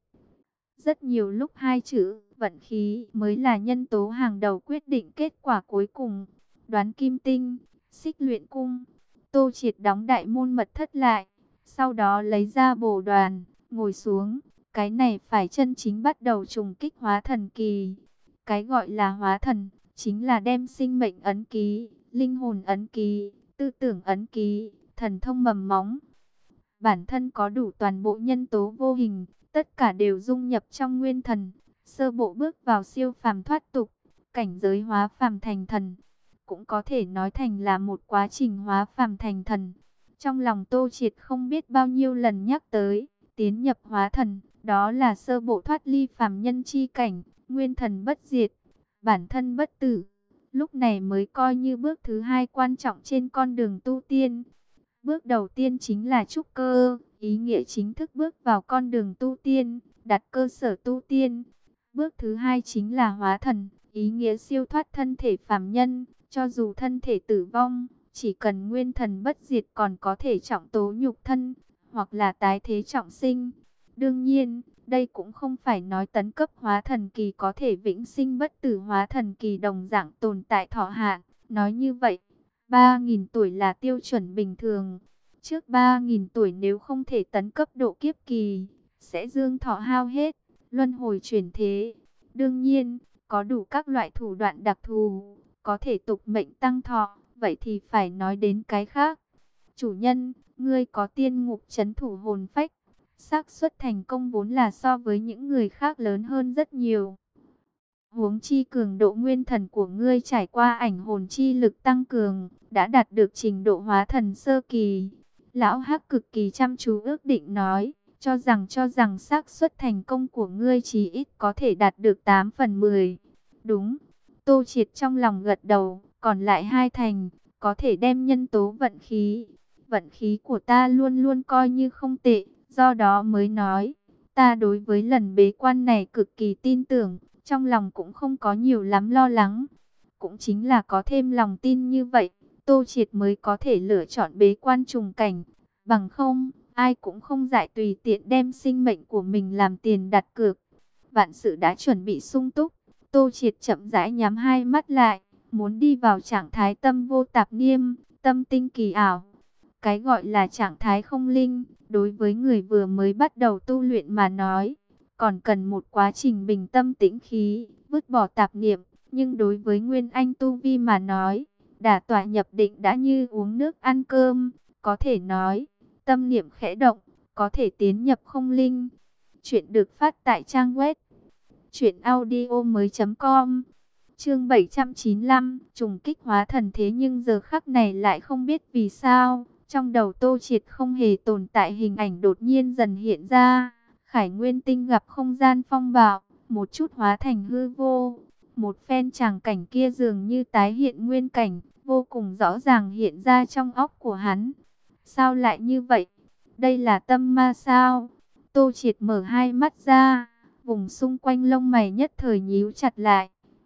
A: Rất nhiều lúc hai chữ vận khí mới là nhân tố hàng đầu quyết định kết quả cuối cùng. Đoán kim tinh, xích luyện cung, Tô Triệt đóng đại môn mật thất lại, sau đó lấy ra bồ đoàn, ngồi xuống. Cái này phải chân chính bắt đầu trùng kích hóa thần kỳ. Cái gọi là hóa thần, chính là đem sinh mệnh ấn ký, linh hồn ấn ký, tư tưởng ấn ký, thần thông mầm móng. Bản thân có đủ toàn bộ nhân tố vô hình, tất cả đều dung nhập trong nguyên thần, sơ bộ bước vào siêu phàm thoát tục, cảnh giới hóa phàm thành thần. Cũng có thể nói thành là một quá trình hóa phàm thành thần. Trong lòng Tô Triệt không biết bao nhiêu lần nhắc tới, tiến nhập hóa thần, đó là sơ bộ thoát ly phàm nhân chi cảnh, nguyên thần bất diệt, bản thân bất tử. Lúc này mới coi như bước thứ hai quan trọng trên con đường tu tiên. Bước đầu tiên chính là trúc cơ, ý nghĩa chính thức bước vào con đường tu tiên, đặt cơ sở tu tiên. Bước thứ hai chính là hóa thần, ý nghĩa siêu thoát thân thể phàm nhân, cho dù thân thể tử vong, chỉ cần nguyên thần bất diệt còn có thể trọng tố nhục thân, hoặc là tái thế trọng sinh. Đương nhiên, đây cũng không phải nói tấn cấp hóa thần kỳ có thể vĩnh sinh bất tử, hóa thần kỳ đồng dạng tồn tại thọ hạn. Nói như vậy, ba nghìn tuổi là tiêu chuẩn bình thường. Trước ba nghìn tuổi nếu không thể tấn cấp độ kiếp kỳ, sẽ dương thọ hao hết, luân hồi chuyển thế. Đương nhiên, có đủ các loại thủ đoạn đặc thù, có thể tục mệnh tăng thọ, vậy thì phải nói đến cái khác. Chủ nhân, ngươi có tiên ngục trấn thủ hồn phách, xác suất thành công vốn là so với những người khác lớn hơn rất nhiều. Huống chi cường độ nguyên thần của ngươi trải qua ảnh hồn chi lực tăng cường, đã đạt được trình độ hóa thần sơ kỳ. Lão Hắc cực kỳ chăm chú ước định nói, cho rằng cho rằng xác suất thành công của ngươi chỉ ít có thể đạt được tám phần mười. Đúng, Tô Triệt trong lòng gật đầu, còn lại hai thành, có thể đem nhân tố vận khí. Vận khí của ta luôn luôn coi như không tệ, do đó mới nói, ta đối với lần bế quan này cực kỳ tin tưởng, trong lòng cũng không có nhiều lắm lo lắng. Cũng chính là có thêm lòng tin như vậy, Tô Triệt mới có thể lựa chọn bế quan trùng cảnh. Bằng không, ai cũng không dại tùy tiện đem sinh mệnh của mình làm tiền đặt cược. Vạn sự đã chuẩn bị sung túc, Tô Triệt chậm rãi nhắm hai mắt lại, muốn đi vào trạng thái tâm vô tạp niêm, tâm tinh kỳ ảo. Cái gọi là trạng thái không linh, đối với người vừa mới bắt đầu tu luyện mà nói, còn cần một quá trình bình tâm tĩnh khí, vứt bỏ tạp niệm. Nhưng đối với Nguyên Anh tu vi mà nói, đả tọa nhập định đã như uống nước ăn cơm, có thể nói, tâm niệm khẽ động, có thể tiến nhập không linh. Chuyện được phát tại trang web truyện audio mới chấm com. Chương bảy trăm chín mươi lăm, trùng kích hóa thần. Thế nhưng giờ khắc này lại không biết vì sao, trong đầu Tô Triệt không hề tồn tại hình ảnh đột nhiên dần hiện ra. Khải Nguyên Tinh gặp không gian phong bạo, một chút hóa thành hư vô. Một phen tràng cảnh kia dường như tái hiện nguyên cảnh, vô cùng rõ ràng hiện ra trong óc của hắn. Sao lại như vậy? Đây là tâm ma sao? Tô Triệt mở hai mắt ra, vùng xung quanh lông mày nhất thời nhíu chặt lại.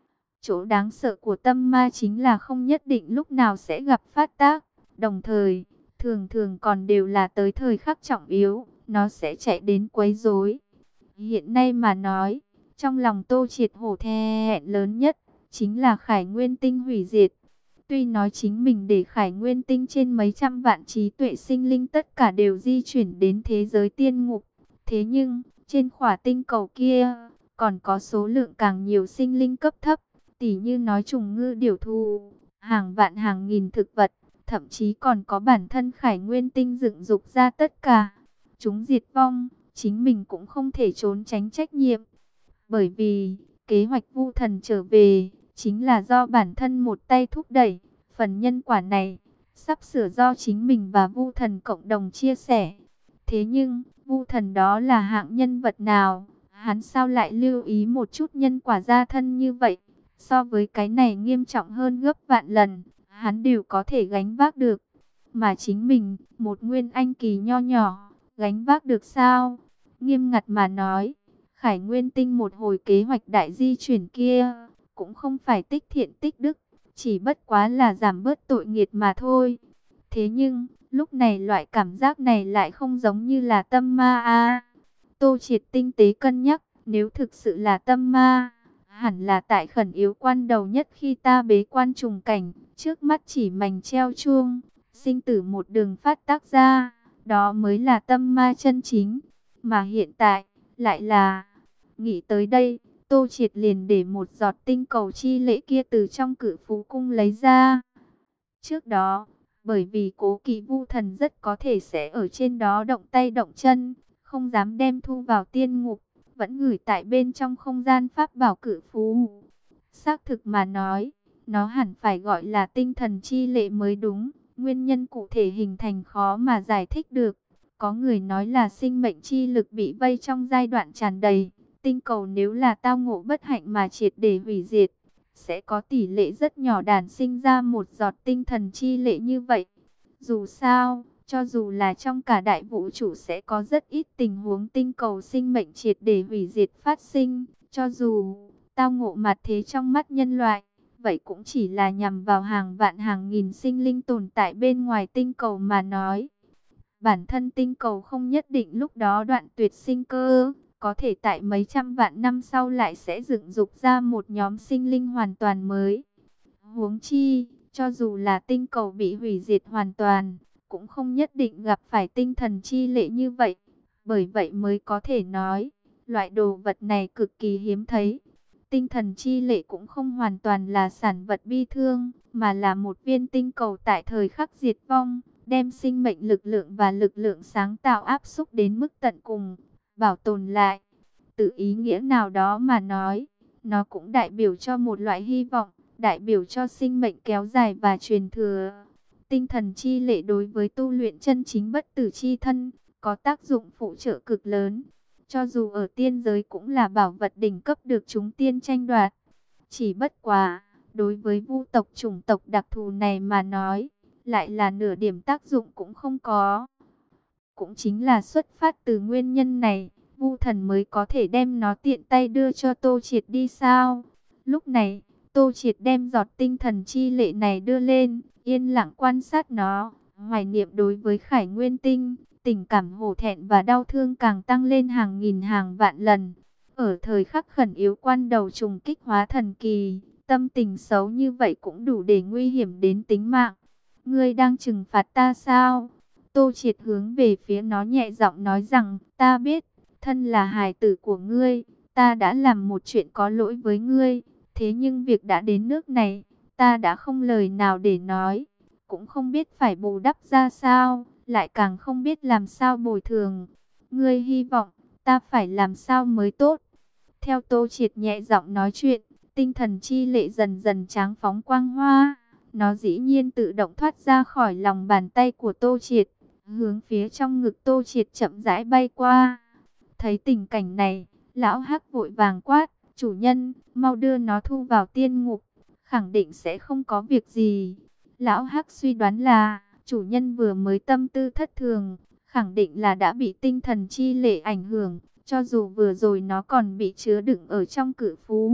A: Chỗ đáng sợ của tâm ma chính là không nhất định lúc nào sẽ gặp phát tác. Đồng thời, thường thường còn đều là tới thời khắc trọng yếu, nó sẽ chạy đến quấy rối. Hiện nay mà nói, trong lòng Tô Triệt hổ thẹn lớn nhất, chính là Khải Nguyên Tinh hủy diệt. Tuy nói chính mình để Khải Nguyên Tinh trên mấy trăm vạn trí tuệ sinh linh tất cả đều di chuyển đến thế giới tiên ngục. Thế nhưng, trên khỏa tinh cầu kia, còn có số lượng càng nhiều sinh linh cấp thấp, tỉ như nói trùng ngư điểu thú, hàng vạn hàng nghìn thực vật, thậm chí còn có bản thân Khải Nguyên Tinh dựng dục ra tất cả. Chúng diệt vong, chính mình cũng không thể trốn tránh trách nhiệm. Bởi vì, kế hoạch Vu Thần trở về, chính là do bản thân một tay thúc đẩy. Phần nhân quả này, sắp sửa do chính mình và Vu Thần cộng đồng chia sẻ. Thế nhưng, Vu Thần đó là hạng nhân vật nào? Hắn sao lại lưu ý một chút nhân quả gia thân như vậy? So với cái này nghiêm trọng hơn gấp vạn lần, hắn đều có thể gánh vác được. Mà chính mình, một nguyên anh kỳ nho nhỏ, gánh vác được sao? Nghiêm ngặt mà nói, Khải Nguyên Tinh một hồi kế hoạch đại di chuyển kia, cũng không phải tích thiện tích đức, chỉ bất quá là giảm bớt tội nghiệt mà thôi. Thế nhưng, lúc này loại cảm giác này lại không giống như là tâm ma a. Tô Triệt tinh tế cân nhắc, nếu thực sự là tâm ma, hẳn là tại khẩn yếu quan đầu nhất khi ta bế quan trùng cảnh, trước mắt chỉ mảnh treo chuông, sinh tử một đường phát tác ra, đó mới là tâm ma chân chính. Mà hiện tại, lại là... Nghĩ tới đây, Tô Triệt liền để một giọt tinh cầu chi lễ kia từ trong Cử Phú Cung lấy ra. Trước đó, bởi vì cố kỵ Vu Thần rất có thể sẽ ở trên đó động tay động chân, không dám đem thu vào tiên ngục, vẫn gửi tại bên trong không gian pháp bảo Cử Phú. Xác thực mà nói, nó hẳn phải gọi là tinh thần chi lệ mới đúng, nguyên nhân cụ thể hình thành khó mà giải thích được. Có người nói là sinh mệnh chi lực bị vây trong giai đoạn tràn đầy. Tinh cầu nếu là tao ngộ bất hạnh mà triệt để hủy diệt, sẽ có tỷ lệ rất nhỏ đản sinh ra một giọt tinh thần chi lệ như vậy. Dù sao, cho dù là trong cả đại vũ trụ sẽ có rất ít tình huống tinh cầu sinh mệnh triệt để hủy diệt phát sinh. Cho dù tao ngộ mặt thế trong mắt nhân loại, vậy cũng chỉ là nhằm vào hàng vạn hàng nghìn sinh linh tồn tại bên ngoài tinh cầu mà nói. Bản thân tinh cầu không nhất định lúc đó đoạn tuyệt sinh cơ, có thể tại mấy trăm vạn năm sau lại sẽ dựng dục ra một nhóm sinh linh hoàn toàn mới. Huống chi, cho dù là tinh cầu bị hủy diệt hoàn toàn, cũng không nhất định gặp phải tinh thần chi lệ như vậy. Bởi vậy mới có thể nói, loại đồ vật này cực kỳ hiếm thấy. Tinh thần chi lệ cũng không hoàn toàn là sản vật bi thương, mà là một viên tinh cầu tại thời khắc diệt vong, đem sinh mệnh lực lượng và lực lượng sáng tạo áp xúc đến mức tận cùng, bảo tồn lại. Từ ý nghĩa nào đó mà nói, nó cũng đại biểu cho một loại hy vọng, đại biểu cho sinh mệnh kéo dài và truyền thừa. Tinh thần chi lệ đối với tu luyện chân chính bất tử chi thân, có tác dụng phụ trợ cực lớn. Cho dù ở tiên giới cũng là bảo vật đỉnh cấp được chúng tiên tranh đoạt. Chỉ bất quá, đối với vu tộc chủng tộc đặc thù này mà nói, lại là nửa điểm tác dụng cũng không có. Cũng chính là xuất phát từ nguyên nhân này, Vu Thần mới có thể đem nó tiện tay đưa cho Tô Triệt đi sao. Lúc này, Tô Triệt đem giọt tinh thần chi lệ này đưa lên, yên lặng quan sát nó, hoài niệm đối với Khải Nguyên Tinh, tình cảm hổ thẹn và đau thương càng tăng lên hàng nghìn hàng vạn lần. Ở thời khắc khẩn yếu quan đầu trùng kích hóa thần kỳ, tâm tình xấu như vậy cũng đủ để nguy hiểm đến tính mạng. Ngươi đang trừng phạt ta sao? Tô Triệt hướng về phía nó nhẹ giọng nói rằng, ta biết, thân là hài tử của ngươi, ta đã làm một chuyện có lỗi với ngươi. Thế nhưng việc đã đến nước này, ta đã không lời nào để nói, cũng không biết phải bù đắp ra sao, lại càng không biết làm sao bồi thường. Ngươi hy vọng, ta phải làm sao mới tốt? Theo Tô Triệt nhẹ giọng nói chuyện, tinh thần chi lệ dần dần tráng phóng quang hoa. Nó dĩ nhiên tự động thoát ra khỏi lòng bàn tay của Tô Triệt, hướng phía trong ngực Tô Triệt chậm rãi bay qua. Thấy tình cảnh này, lão Hắc vội vàng quát, chủ nhân, mau đưa nó thu vào tiên ngục, khẳng định sẽ không có việc gì. Lão Hắc suy đoán là, chủ nhân vừa mới tâm tư thất thường, khẳng định là đã bị tinh thần chi lệ ảnh hưởng, cho dù vừa rồi nó còn bị chứa đựng ở trong cự phú,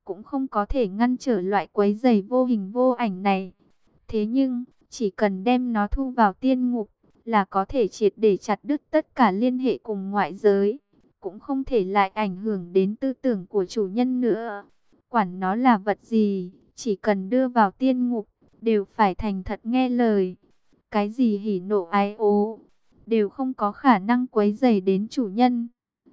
A: cũng không có thể ngăn trở loại quấy rầy vô hình vô ảnh này. Thế nhưng, chỉ cần đem nó thu vào tiên ngục, là có thể triệt để chặt đứt tất cả liên hệ cùng ngoại giới, cũng không thể lại ảnh hưởng đến tư tưởng của chủ nhân nữa. Quản nó là vật gì, chỉ cần đưa vào tiên ngục, đều phải thành thật nghe lời. Cái gì hỉ nộ ái ố, đều không có khả năng quấy rầy đến chủ nhân.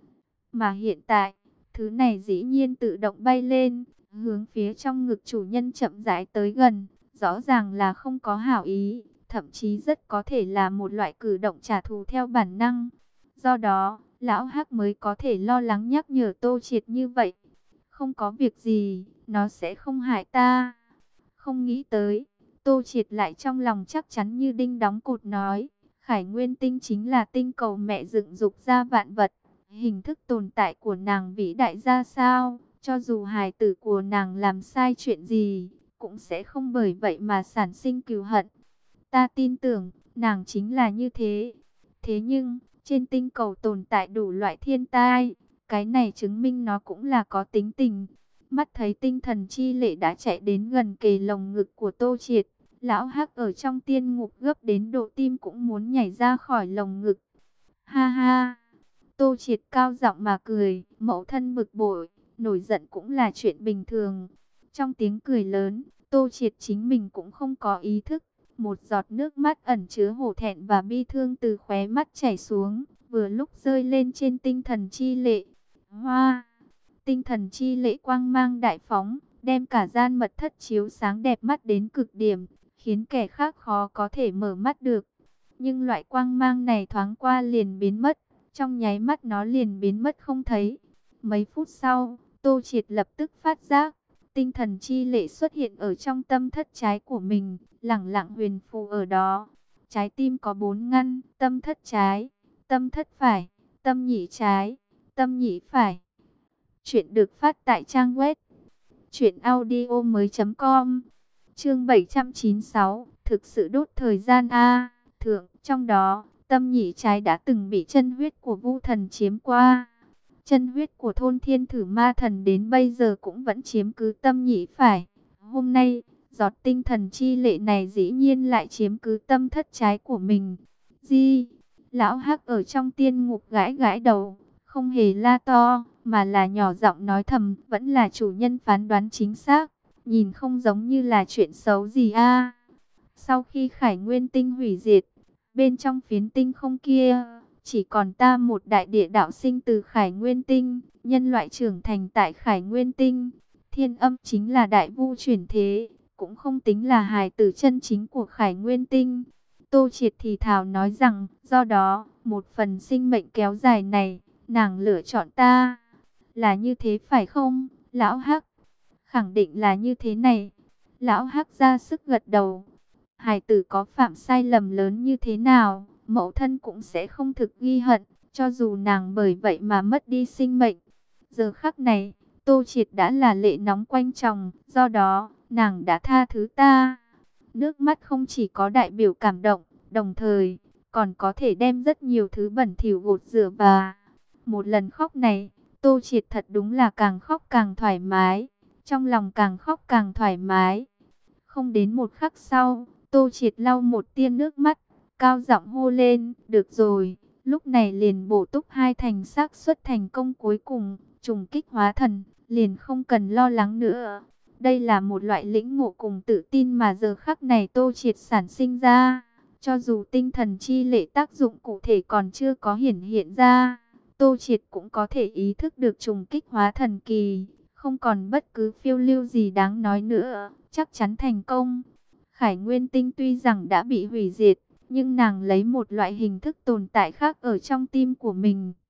A: Mà hiện tại, thứ này dĩ nhiên tự động bay lên, hướng phía trong ngực chủ nhân chậm rãi tới gần, rõ ràng là không có hảo ý, thậm chí rất có thể là một loại cử động trả thù theo bản năng. Do đó, lão Hắc mới có thể lo lắng nhắc nhở Tô Triệt như vậy. Không có việc gì, nó sẽ không hại ta. Không nghĩ tới, Tô Triệt lại trong lòng chắc chắn như đinh đóng cột nói, Khải Nguyên Tinh chính là tinh cầu mẹ dựng dục ra vạn vật. Hình thức tồn tại của nàng vĩ đại ra sao, cho dù hài tử của nàng làm sai chuyện gì, cũng sẽ không bởi vậy mà sản sinh cừu hận. Ta tin tưởng, nàng chính là như thế. Thế nhưng, trên tinh cầu tồn tại đủ loại thiên tai, cái này chứng minh nó cũng là có tính tình. Mắt thấy tinh thần chi lệ đã chạy đến gần kề lồng ngực của Tô Triệt, lão Hắc ở trong tiên ngục gấp đến độ tim cũng muốn nhảy ra khỏi lồng ngực. Ha ha! Tô Triệt cao giọng mà cười, mẫu thân bực bội, nổi giận cũng là chuyện bình thường. Trong tiếng cười lớn, Tô Triệt chính mình cũng không có ý thức. Một giọt nước mắt ẩn chứa hổ thẹn và bi thương từ khóe mắt chảy xuống, vừa lúc rơi lên trên tinh thần chi lệ. Hoa! Tinh thần chi lệ quang mang đại phóng, đem cả gian mật thất chiếu sáng đẹp mắt đến cực điểm, khiến kẻ khác khó có thể mở mắt được. Nhưng loại quang mang này thoáng qua liền biến mất. Trong nháy mắt nó liền biến mất không thấy. Mấy phút sau, Tô Triệt lập tức phát giác, tinh thần chi lệ xuất hiện ở trong tâm thất trái của mình, lẳng lặng huyền phù ở đó. Trái tim có bốn ngăn, tâm thất trái, tâm thất phải, tâm nhĩ trái, tâm nhĩ phải. Chuyện được phát tại trang web truyện audio mới chấm com. Chương bảy trăm chín mươi sáu, thực sự đốt thời gian a, thượng, trong đó tâm nhĩ trái đã từng bị chân huyết của Vu Thần chiếm qua. Chân huyết của thôn Thiên Thử Ma Thần đến bây giờ cũng vẫn chiếm cứ tâm nhĩ phải. Hôm nay, giọt tinh thần chi lệ này dĩ nhiên lại chiếm cứ tâm thất trái của mình. Di, lão Hắc ở trong tiên ngục gãi gãi đầu, không hề la to, mà là nhỏ giọng nói thầm, vẫn là chủ nhân phán đoán chính xác, nhìn không giống như là chuyện xấu gì a. Sau khi Khải Nguyên Tinh hủy diệt, bên trong phiến tinh không kia, chỉ còn ta một đại địa đạo sinh từ Khải Nguyên Tinh, nhân loại trưởng thành tại Khải Nguyên Tinh. Thiên Âm chính là đại vu chuyển thế, cũng không tính là hài tử chân chính của Khải Nguyên Tinh. Tô Triệt thì thào nói rằng, do đó, một phần sinh mệnh kéo dài này, nàng lựa chọn ta. Là như thế phải không, lão Hắc? Khẳng định là như thế này. Lão Hắc ra sức gật đầu. Hài tử có phạm sai lầm lớn như thế nào, mẫu thân cũng sẽ không thực ghi hận, cho dù nàng bởi vậy mà mất đi sinh mệnh. Giờ khắc này, Tô Triệt đã là lệ nóng quanh chồng, do đó, nàng đã tha thứ ta. Nước mắt không chỉ có đại biểu cảm động, đồng thời, còn có thể đem rất nhiều thứ bẩn thỉu gột rửa và một lần khóc này, Tô Triệt thật đúng là càng khóc càng thoải mái, trong lòng càng khóc càng thoải mái. Không đến một khắc sau, Tô Triệt lau một tia nước mắt, cao giọng hô lên, được rồi, lúc này liền bổ túc hai thành xác suất thành công cuối cùng, trùng kích hóa thần, liền không cần lo lắng nữa. Đây là một loại lĩnh ngộ cùng tự tin mà giờ khắc này Tô Triệt sản sinh ra. Cho dù tinh thần chi lệ tác dụng cụ thể còn chưa có hiển hiện ra, Tô Triệt cũng có thể ý thức được trùng kích hóa thần kỳ, không còn bất cứ phiêu lưu gì đáng nói nữa, chắc chắn thành công. Khải Nguyên Tinh tuy rằng đã bị hủy diệt, nhưng nàng lấy một loại hình thức tồn tại khác ở trong tim của mình.